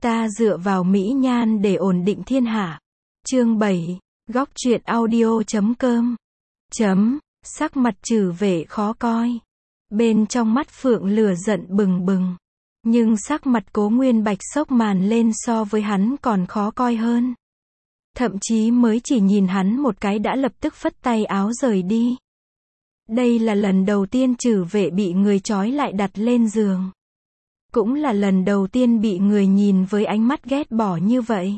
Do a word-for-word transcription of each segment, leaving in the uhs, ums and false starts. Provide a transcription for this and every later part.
Ta dựa vào mỹ nhan để ổn định thiên hạ. Chương bảy, góc truyện audio chấm com. Chấm, sắc mặt Trử Vệ khó coi. Bên trong mắt Phượng lửa giận bừng bừng. Nhưng sắc mặt Cố Nguyên Bạch xốc màn lên so với hắn còn khó coi hơn. Thậm chí mới chỉ nhìn hắn một cái đã lập tức phất tay áo rời đi. Đây là lần đầu tiên Trử Vệ bị người trói lại đặt lên giường. Cũng là lần đầu tiên bị người nhìn với ánh mắt ghét bỏ như vậy.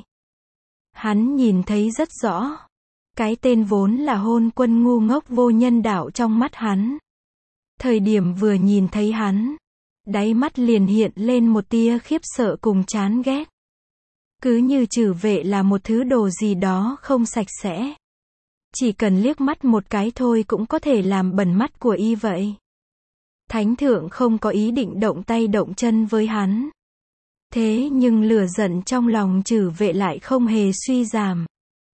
Hắn nhìn thấy rất rõ. Cái tên vốn là hôn quân ngu ngốc vô nhân đạo trong mắt hắn. Thời điểm vừa nhìn thấy hắn, đáy mắt liền hiện lên một tia khiếp sợ cùng chán ghét. Cứ như Trử Vệ là một thứ đồ gì đó không sạch sẽ. Chỉ cần liếc mắt một cái thôi cũng có thể làm bẩn mắt của y vậy. Thánh thượng không có ý định động tay động chân với hắn. Thế nhưng lửa giận trong lòng Trử Vệ lại không hề suy giảm.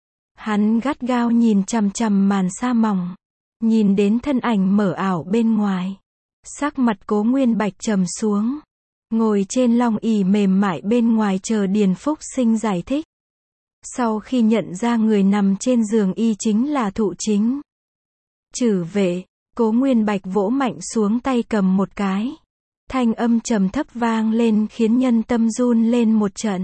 Hắn gắt gao nhìn chằm chằm màn sa mỏng. Nhìn đến thân ảnh mờ ảo bên ngoài. Sắc mặt Cố Nguyên Bạch trầm xuống. Ngồi trên long ỷ mềm mại bên ngoài chờ Điền Phúc Sinh giải thích. Sau khi nhận ra người nằm trên giường y chính là Thụ Chính. Trử Vệ, Cố Nguyên Bạch vỗ mạnh xuống tay cầm một cái. Thanh âm trầm thấp vang lên khiến nhân tâm run lên một trận.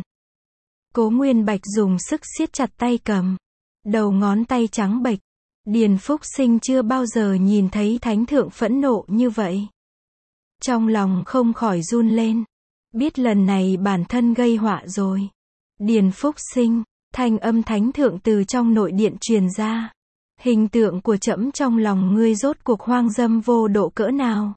Cố Nguyên Bạch dùng sức siết chặt tay cầm. Đầu ngón tay trắng bệch. Điền Phúc Sinh chưa bao giờ nhìn thấy thánh thượng phẫn nộ như vậy. Trong lòng không khỏi run lên. Biết lần này bản thân gây họa rồi. Điền Phúc Sinh, thanh âm thánh thượng từ trong nội điện truyền ra. Hình tượng của trẫm trong lòng ngươi rốt cuộc hoang dâm vô độ cỡ nào.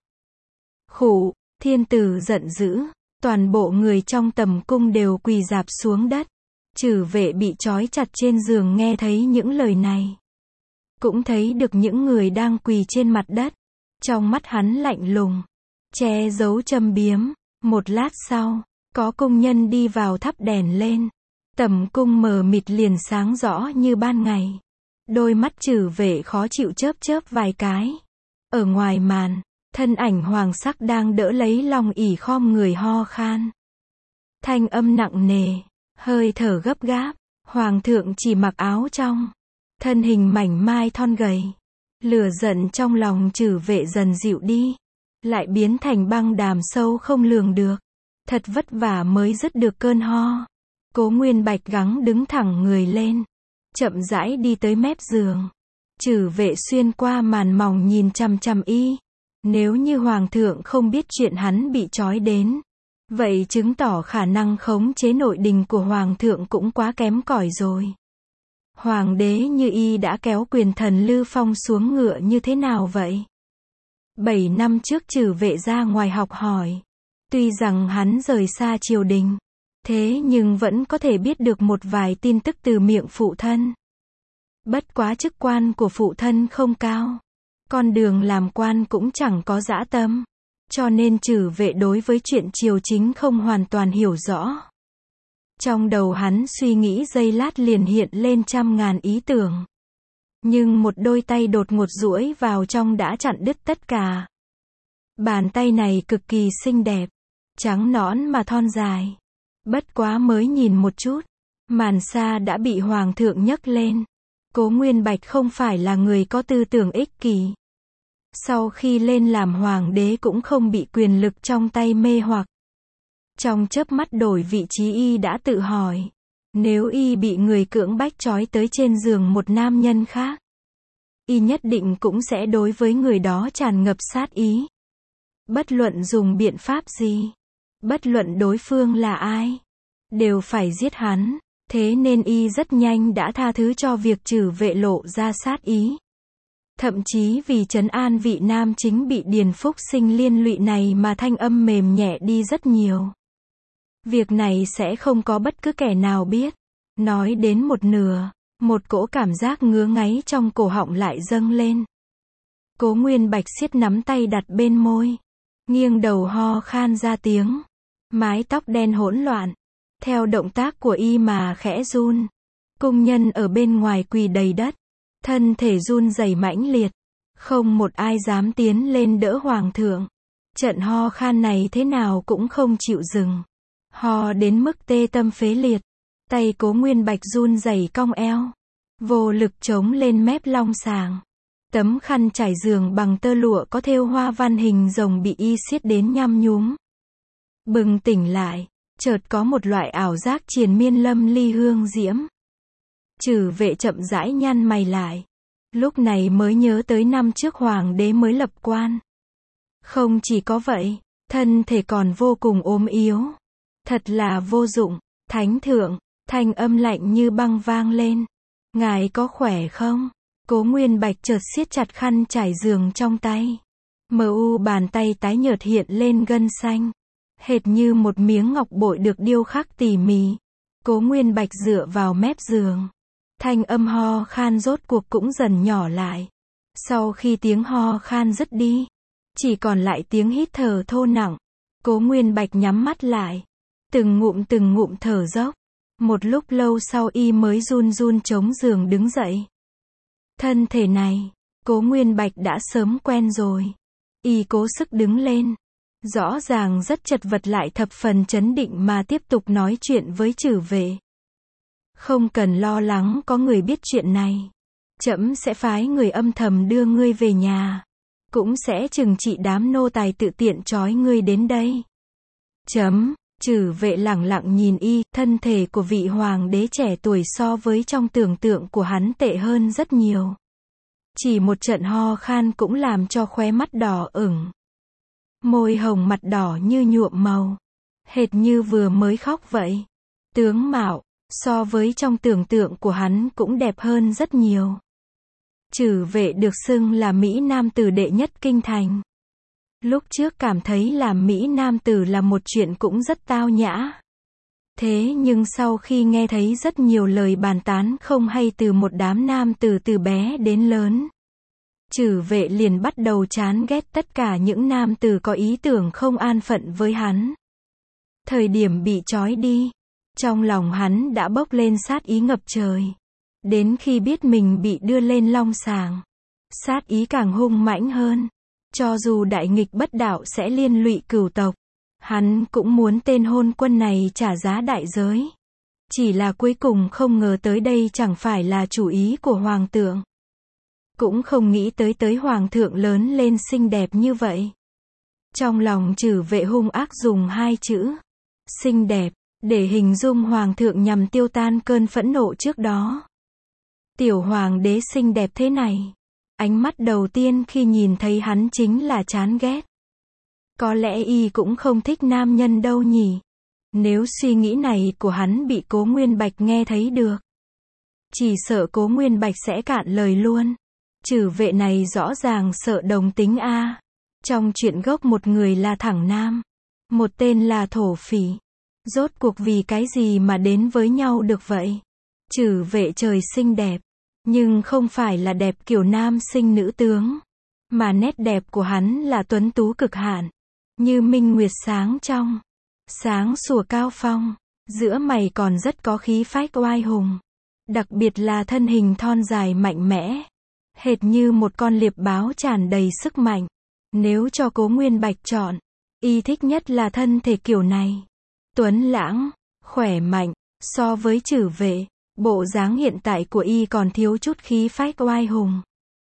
Khụ, thiên tử giận dữ. Toàn bộ người trong tầm cung đều quỳ rạp xuống đất. Trử Vệ bị trói chặt trên giường nghe thấy những lời này. Cũng thấy được những người đang quỳ trên mặt đất. Trong mắt hắn lạnh lùng. Che giấu châm biếm. Một lát sau, có công nhân đi vào thắp đèn lên. Tầm cung mờ mịt liền sáng rõ như ban ngày. Đôi mắt Trử Vệ khó chịu chớp chớp vài cái. Ở ngoài màn, thân ảnh hoàng sắc đang đỡ lấy long ỷ khom người ho khan. Thanh âm nặng nề, hơi thở gấp gáp. Hoàng thượng chỉ mặc áo trong. Thân hình mảnh mai thon gầy. Lửa giận trong lòng Trử Vệ dần dịu đi. Lại biến thành băng đàm sâu không lường được. Thật vất vả mới dứt được cơn ho. Cố Nguyên Bạch gắng đứng thẳng người lên. Chậm rãi đi tới mép giường. Trử Vệ xuyên qua màn mỏng nhìn chằm chằm y. Nếu như hoàng thượng không biết chuyện hắn bị trói đến. Vậy chứng tỏ khả năng khống chế nội đình của hoàng thượng cũng quá kém cỏi rồi. Hoàng đế như y đã kéo quyền thần Lư Phong xuống ngựa như thế nào vậy? Bảy năm trước Trử Vệ ra ngoài học hỏi. Tuy rằng hắn rời xa triều đình. Thế nhưng vẫn có thể biết được một vài tin tức từ miệng phụ thân. Bất quá chức quan của phụ thân không cao. Con đường làm quan cũng chẳng có dã tâm. Cho nên Trử Vệ đối với chuyện triều chính không hoàn toàn hiểu rõ. Trong đầu hắn suy nghĩ giây lát liền hiện lên trăm ngàn ý tưởng. Nhưng một đôi tay đột ngột duỗi vào trong đã chặn đứt tất cả. Bàn tay này cực kỳ xinh đẹp. Trắng nõn mà thon dài. Bất quá mới nhìn một chút. Màn sa đã bị hoàng thượng nhấc lên. Cố Nguyên Bạch không phải là người có tư tưởng ích kỷ. Sau khi lên làm hoàng đế cũng không bị quyền lực trong tay mê hoặc. Trong chớp mắt đổi vị trí y đã tự hỏi. Nếu y bị người cưỡng bách trói tới trên giường một nam nhân khác. Y nhất định cũng sẽ đối với người đó tràn ngập sát ý. Bất luận dùng biện pháp gì. Bất luận đối phương là ai. Đều phải giết hắn. Thế nên y rất nhanh đã tha thứ cho việc Trử Vệ lộ ra sát ý. Thậm chí vì trấn an vị nam chính bị Điền Phúc Sinh liên lụy này mà thanh âm mềm nhẹ đi rất nhiều. Việc này sẽ không có bất cứ kẻ nào biết. Nói đến một nửa, một cỗ cảm giác ngứa ngáy trong cổ họng lại dâng lên. Cố Nguyên Bạch siết nắm tay đặt bên môi. Nghiêng đầu ho khan ra tiếng. Mái tóc đen hỗn loạn. Theo động tác của y mà khẽ run. Cung nhân ở bên ngoài quỳ đầy đất. Thân thể run rẩy mãnh liệt. Không một ai dám tiến lên đỡ hoàng thượng. Trận ho khan này thế nào cũng không chịu dừng. Ho đến mức tê tâm phế liệt. Tay Cố Nguyên Bạch run rẩy cong eo. Vô lực chống lên mép long sàng. Tấm khăn trải giường bằng tơ lụa có thêu hoa văn hình rồng bị y siết đến nhăm nhúm. Bừng tỉnh lại, chợt có một loại ảo giác triền miên lâm ly hương diễm. Trừ Vệ chậm rãi nhăn mày lại. Lúc này mới nhớ tới năm trước hoàng đế mới lập quan. Không chỉ có vậy, thân thể còn vô cùng ốm yếu. Thật là vô dụng. Thánh thượng, thanh âm lạnh như băng vang lên. Ngài có khỏe không? Cố Nguyên Bạch chợt siết chặt khăn trải giường trong tay. Mờ u bàn tay tái nhợt hiện lên gân xanh. Hệt như một miếng ngọc bội được điêu khắc tỉ mỉ. Cố Nguyên Bạch dựa vào mép giường. Thanh âm ho khan rốt cuộc cũng dần nhỏ lại. Sau khi tiếng ho khan dứt đi, chỉ còn lại tiếng hít thở thô nặng. Cố Nguyên Bạch nhắm mắt lại. Từng ngụm từng ngụm thở dốc. Một lúc lâu sau y mới run run chống giường đứng dậy. Thân thể này, Cố Nguyên Bạch đã sớm quen rồi. Y cố sức đứng lên. Rõ ràng rất chật vật lại thập phần chấn định mà tiếp tục nói chuyện với Trừ Vệ. Không cần lo lắng có người biết chuyện này. Trẫm sẽ phái người âm thầm đưa ngươi về nhà. Cũng sẽ trừng trị đám nô tài tự tiện trói ngươi đến đây. Chấm. Trừ Vệ lẳng lặng nhìn y, thân thể của vị hoàng đế trẻ tuổi so với trong tưởng tượng của hắn tệ hơn rất nhiều. Chỉ một trận ho khan cũng làm cho khóe mắt đỏ ửng. Môi hồng mặt đỏ như nhuộm màu. Hệt như vừa mới khóc vậy. Tướng mạo, so với trong tưởng tượng của hắn cũng đẹp hơn rất nhiều. Trừ Vệ được xưng là Mỹ Nam tử đệ nhất kinh thành. Lúc trước cảm thấy làm Mỹ Nam tử là một chuyện cũng rất tao nhã. Thế nhưng sau khi nghe thấy rất nhiều lời bàn tán không hay từ một đám nam tử từ bé đến lớn, Trừ Vệ liền bắt đầu chán ghét tất cả những nam tử có ý tưởng không an phận với hắn. Thời điểm bị trói đi, trong lòng hắn đã bốc lên sát ý ngập trời. Đến khi biết mình bị đưa lên long sàng, sát ý càng hung mãnh hơn. Cho dù đại nghịch bất đạo sẽ liên lụy cửu tộc, hắn cũng muốn tên hôn quân này trả giá đại giới. Chỉ là cuối cùng không ngờ tới đây chẳng phải là chủ ý của hoàng thượng. Cũng không nghĩ tới tới hoàng thượng lớn lên xinh đẹp như vậy. Trong lòng Trừ Vệ hung ác dùng hai chữ xinh đẹp để hình dung hoàng thượng nhằm tiêu tan cơn phẫn nộ trước đó. Tiểu hoàng đế xinh đẹp thế này, ánh mắt đầu tiên khi nhìn thấy hắn chính là chán ghét. Có lẽ y cũng không thích nam nhân đâu nhỉ. Nếu suy nghĩ này của hắn bị Cố Nguyên Bạch nghe thấy được, chỉ sợ Cố Nguyên Bạch sẽ cạn lời luôn. Trừ Vệ này rõ ràng sợ đồng tính a. Trong chuyện gốc một người là thẳng nam, một tên là thổ phỉ. Rốt cuộc vì cái gì mà đến với nhau được vậy? Trừ Vệ trời xinh đẹp, nhưng không phải là đẹp kiểu nam sinh nữ tướng, mà nét đẹp của hắn là tuấn tú cực hạn, như minh nguyệt sáng trong, sáng sủa cao phong, giữa mày còn rất có khí phách oai hùng, đặc biệt là thân hình thon dài mạnh mẽ, hệt như một con liệp báo tràn đầy sức mạnh. Nếu cho Cố Nguyên Bạch chọn, y thích nhất là thân thể kiểu này, tuấn lãng, khỏe mạnh. So với Trừ Vệ, bộ dáng hiện tại của y còn thiếu chút khí phách oai hùng.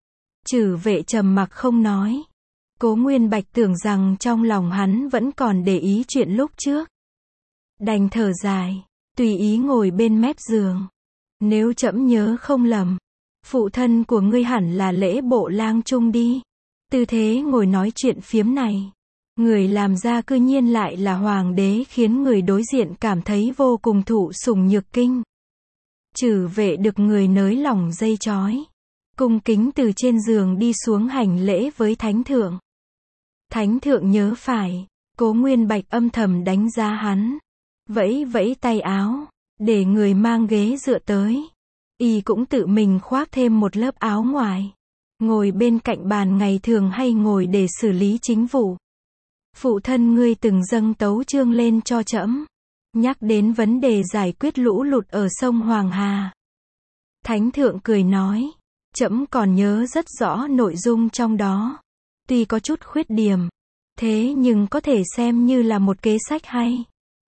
Trừ Vệ trầm mặc không nói. Cố Nguyên Bạch tưởng rằng trong lòng hắn vẫn còn để ý chuyện lúc trước. Đành thở dài, tùy ý ngồi bên mép giường. Nếu trẫm nhớ không lầm, phụ thân của ngươi hẳn là Lễ Bộ Lang Trung đi. Tư thế ngồi nói chuyện phiếm này, người làm ra cư nhiên lại là hoàng đế, khiến người đối diện cảm thấy vô cùng thụ sủng nhược kinh. Trừ Vệ được người nới lỏng dây trói, cung kính từ trên giường đi xuống hành lễ với thánh thượng. Thánh thượng nhớ phải. Cố Nguyên Bạch âm thầm đánh giá hắn, vẫy vẫy tay áo, để người mang ghế dựa tới. Y cũng tự mình khoác thêm một lớp áo ngoài, ngồi bên cạnh bàn ngày thường hay ngồi để xử lý chính vụ. Phụ thân ngươi từng dâng tấu chương lên cho trẫm, nhắc đến vấn đề giải quyết lũ lụt ở sông Hoàng Hà. Thánh thượng cười nói, trẫm còn nhớ rất rõ nội dung trong đó. Tuy có chút khuyết điểm, thế nhưng có thể xem như là một kế sách hay.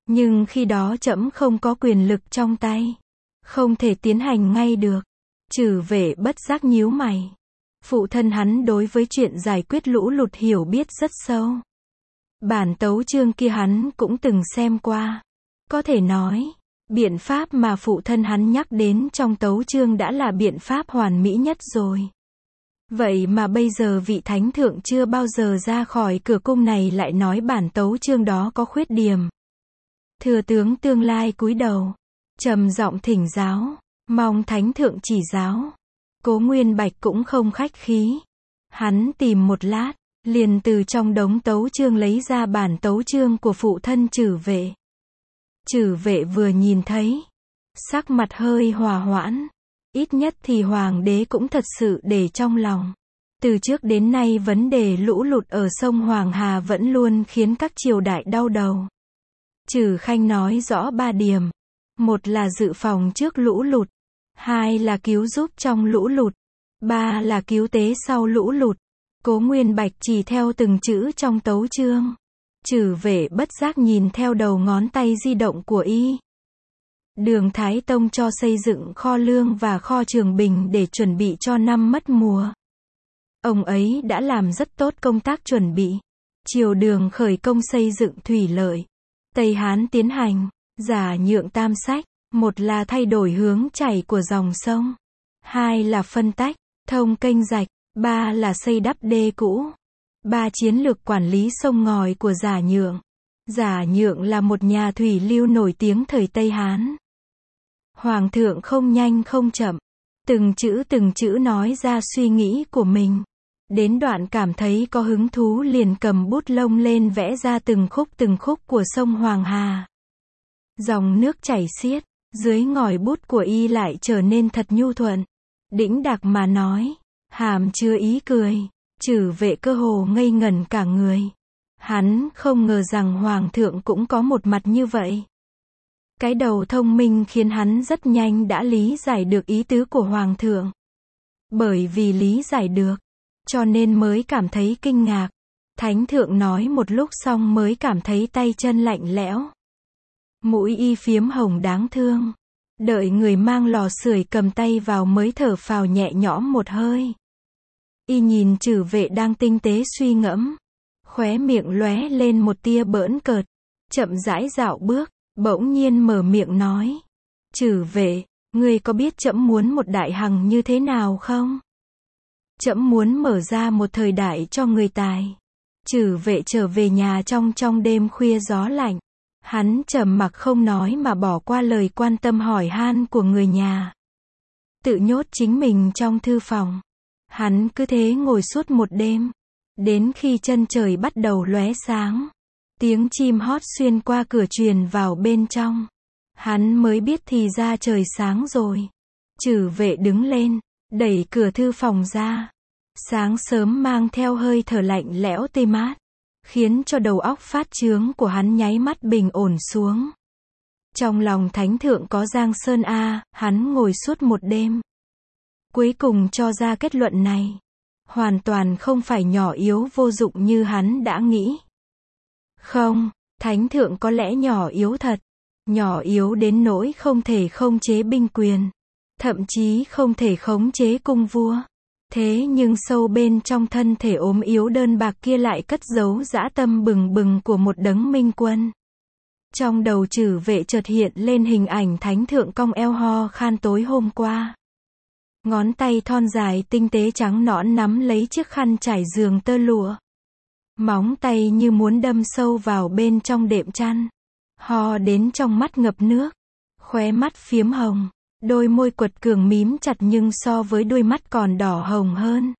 Nhưng khi đó trẫm không có quyền lực trong tay, không thể tiến hành ngay được. Trừ vệ bất giác nhíu mày. Phụ thân hắn đối với chuyện giải quyết lũ lụt hiểu biết rất sâu. Bản tấu chương kia hắn cũng từng xem qua. Có thể nói, biện pháp mà phụ thân hắn nhắc đến trong tấu chương đã là biện pháp hoàn mỹ nhất rồi. Vậy mà bây giờ vị thánh thượng chưa bao giờ ra khỏi cửa cung này lại nói bản tấu chương đó có khuyết điểm. Thừa tướng tương lai cúi đầu, trầm giọng thỉnh giáo, mong thánh thượng chỉ giáo. Cố Nguyên Bạch cũng không khách khí. Hắn tìm một lát, liền từ trong đống tấu chương lấy ra bản tấu chương của phụ thân Trử Vệ. Trử Vệ vừa nhìn thấy, sắc mặt hơi hòa hoãn. Ít nhất thì hoàng đế cũng thật sự để trong lòng. Từ trước đến nay vấn đề lũ lụt ở sông Hoàng Hà vẫn luôn khiến các triều đại đau đầu. Trử Khanh nói rõ ba điểm. Một là dự phòng trước lũ lụt. Hai là cứu giúp trong lũ lụt. Ba là cứu tế sau lũ lụt. Cố Nguyên Bạch chỉ theo từng chữ trong tấu chương. Trử Vệ bất giác nhìn theo đầu ngón tay di động của y. Đường Thái Tông cho xây dựng kho lương và kho Trường Bình để chuẩn bị cho năm mất mùa. Ông ấy đã làm rất tốt công tác chuẩn bị. Triều Đường khởi công xây dựng thủy lợi. Tây Hán tiến hành giả nhượng tam sách. Một là thay đổi hướng chảy của dòng sông. Hai là phân tách, thông kênh rạch. Ba là xây đắp đê cũ. Ba chiến lược quản lý sông ngòi của Giả Nhượng. Giả Nhượng là một nhà thủy lưu nổi tiếng thời Tây Hán. Hoàng thượng không nhanh không chậm, từng chữ từng chữ nói ra suy nghĩ của mình. Đến đoạn cảm thấy có hứng thú liền cầm bút lông lên vẽ ra từng khúc từng khúc của sông Hoàng Hà. Dòng nước chảy xiết, dưới ngòi bút của y lại trở nên thật nhu thuận. Đĩnh đạc mà nói, hàm chứa ý cười. Trử Vệ cơ hồ ngây ngẩn cả người. Hắn không ngờ rằng hoàng thượng cũng có một mặt như vậy. Cái đầu thông minh khiến hắn rất nhanh đã lý giải được ý tứ của hoàng thượng. Bởi vì lý giải được, cho nên mới cảm thấy kinh ngạc. Thánh thượng nói một lúc xong mới cảm thấy tay chân lạnh lẽo. Mũi y phiếm hồng đáng thương. Đợi người mang lò sưởi cầm tay vào mới thở phào nhẹ nhõm một hơi. Y nhìn Trử Vệ đang tinh tế suy ngẫm. Khóe miệng lóe lên một tia bỡn cợt. Chậm rãi dạo bước, bỗng nhiên mở miệng nói. Trử Vệ, ngươi có biết trẫm muốn một đại hằng như thế nào không? Trẫm muốn mở ra một thời đại cho người tài. Trử Vệ trở về nhà trong trong đêm khuya gió lạnh. Hắn trầm mặc không nói mà bỏ qua lời quan tâm hỏi han của người nhà. Tự nhốt chính mình trong thư phòng. Hắn cứ thế ngồi suốt một đêm. Đến khi chân trời bắt đầu lóe sáng. Tiếng chim hót xuyên qua cửa truyền vào bên trong. Hắn mới biết thì ra trời sáng rồi. Trử Vệ đứng lên, đẩy cửa thư phòng ra. Sáng sớm mang theo hơi thở lạnh lẽo tê mát. Khiến cho đầu óc phát chướng của hắn nháy mắt bình ổn xuống. Trong lòng thánh thượng có Giang Sơn A, hắn ngồi suốt một đêm. Cuối cùng cho ra kết luận này. Hoàn toàn không phải nhỏ yếu vô dụng như hắn đã nghĩ. Không, thánh thượng có lẽ nhỏ yếu thật. Nhỏ yếu đến nỗi không thể khống chế binh quyền. Thậm chí không thể khống chế cung vua. Thế nhưng sâu bên trong thân thể ốm yếu đơn bạc kia lại cất giấu dã tâm bừng bừng của một đấng minh quân. Trong đầu Trử Vệ chợt hiện lên hình ảnh thánh thượng cong eo ho khan tối hôm qua. Ngón tay thon dài tinh tế trắng nõn nắm lấy chiếc khăn trải giường tơ lụa. Móng tay như muốn đâm sâu vào bên trong đệm chăn. Ho đến trong mắt ngập nước. Khóe mắt phiếm hồng. Đôi môi quật cường mím chặt nhưng so với đôi mắt còn đỏ hồng hơn.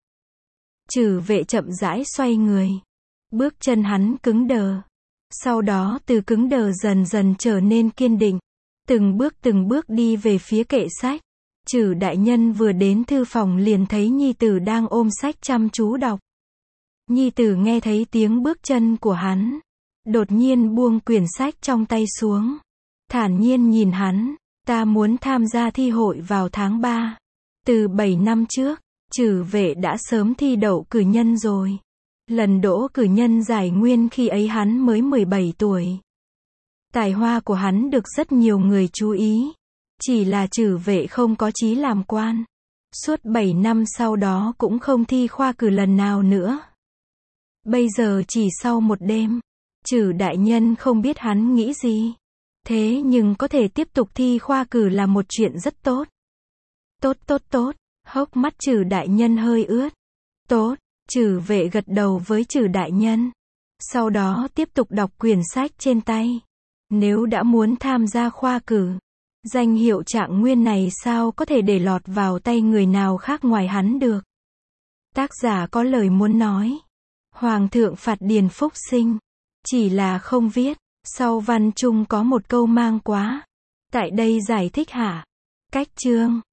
Trử Vệ chậm rãi xoay người. Bước chân hắn cứng đờ. Sau đó từ cứng đờ dần dần trở nên kiên định. Từng bước từng bước đi về phía kệ sách. Trử đại nhân vừa đến thư phòng liền thấy nhi tử đang ôm sách chăm chú đọc. Nhi tử nghe thấy tiếng bước chân của hắn. Đột nhiên buông quyển sách trong tay xuống. Thản nhiên nhìn hắn. Ta muốn tham gia thi hội vào tháng ba. Từ bảy năm trước, Trử Vệ đã sớm thi đậu cử nhân rồi. Lần đỗ cử nhân giải nguyên khi ấy hắn mới mười bảy tuổi. Tài hoa của hắn được rất nhiều người chú ý. Chỉ là Trử Vệ không có chí làm quan. Suốt bảy năm sau đó cũng không thi khoa cử lần nào nữa. Bây giờ chỉ sau một đêm, Trử đại nhân không biết hắn nghĩ gì. Thế nhưng có thể tiếp tục thi khoa cử là một chuyện rất tốt. Tốt tốt tốt, hốc mắt Trử đại nhân hơi ướt. Tốt, Trử Vệ gật đầu với Trử đại nhân. Sau đó tiếp tục đọc quyển sách trên tay. Nếu đã muốn tham gia khoa cử, danh hiệu Trạng Nguyên này sao có thể để lọt vào tay người nào khác ngoài hắn được. Tác giả có lời muốn nói. Hoàng thượng phạt Điền Phúc Sinh. Chỉ là không viết. Sau văn chung có một câu mang quá. Tại đây giải thích hả? Cách chương.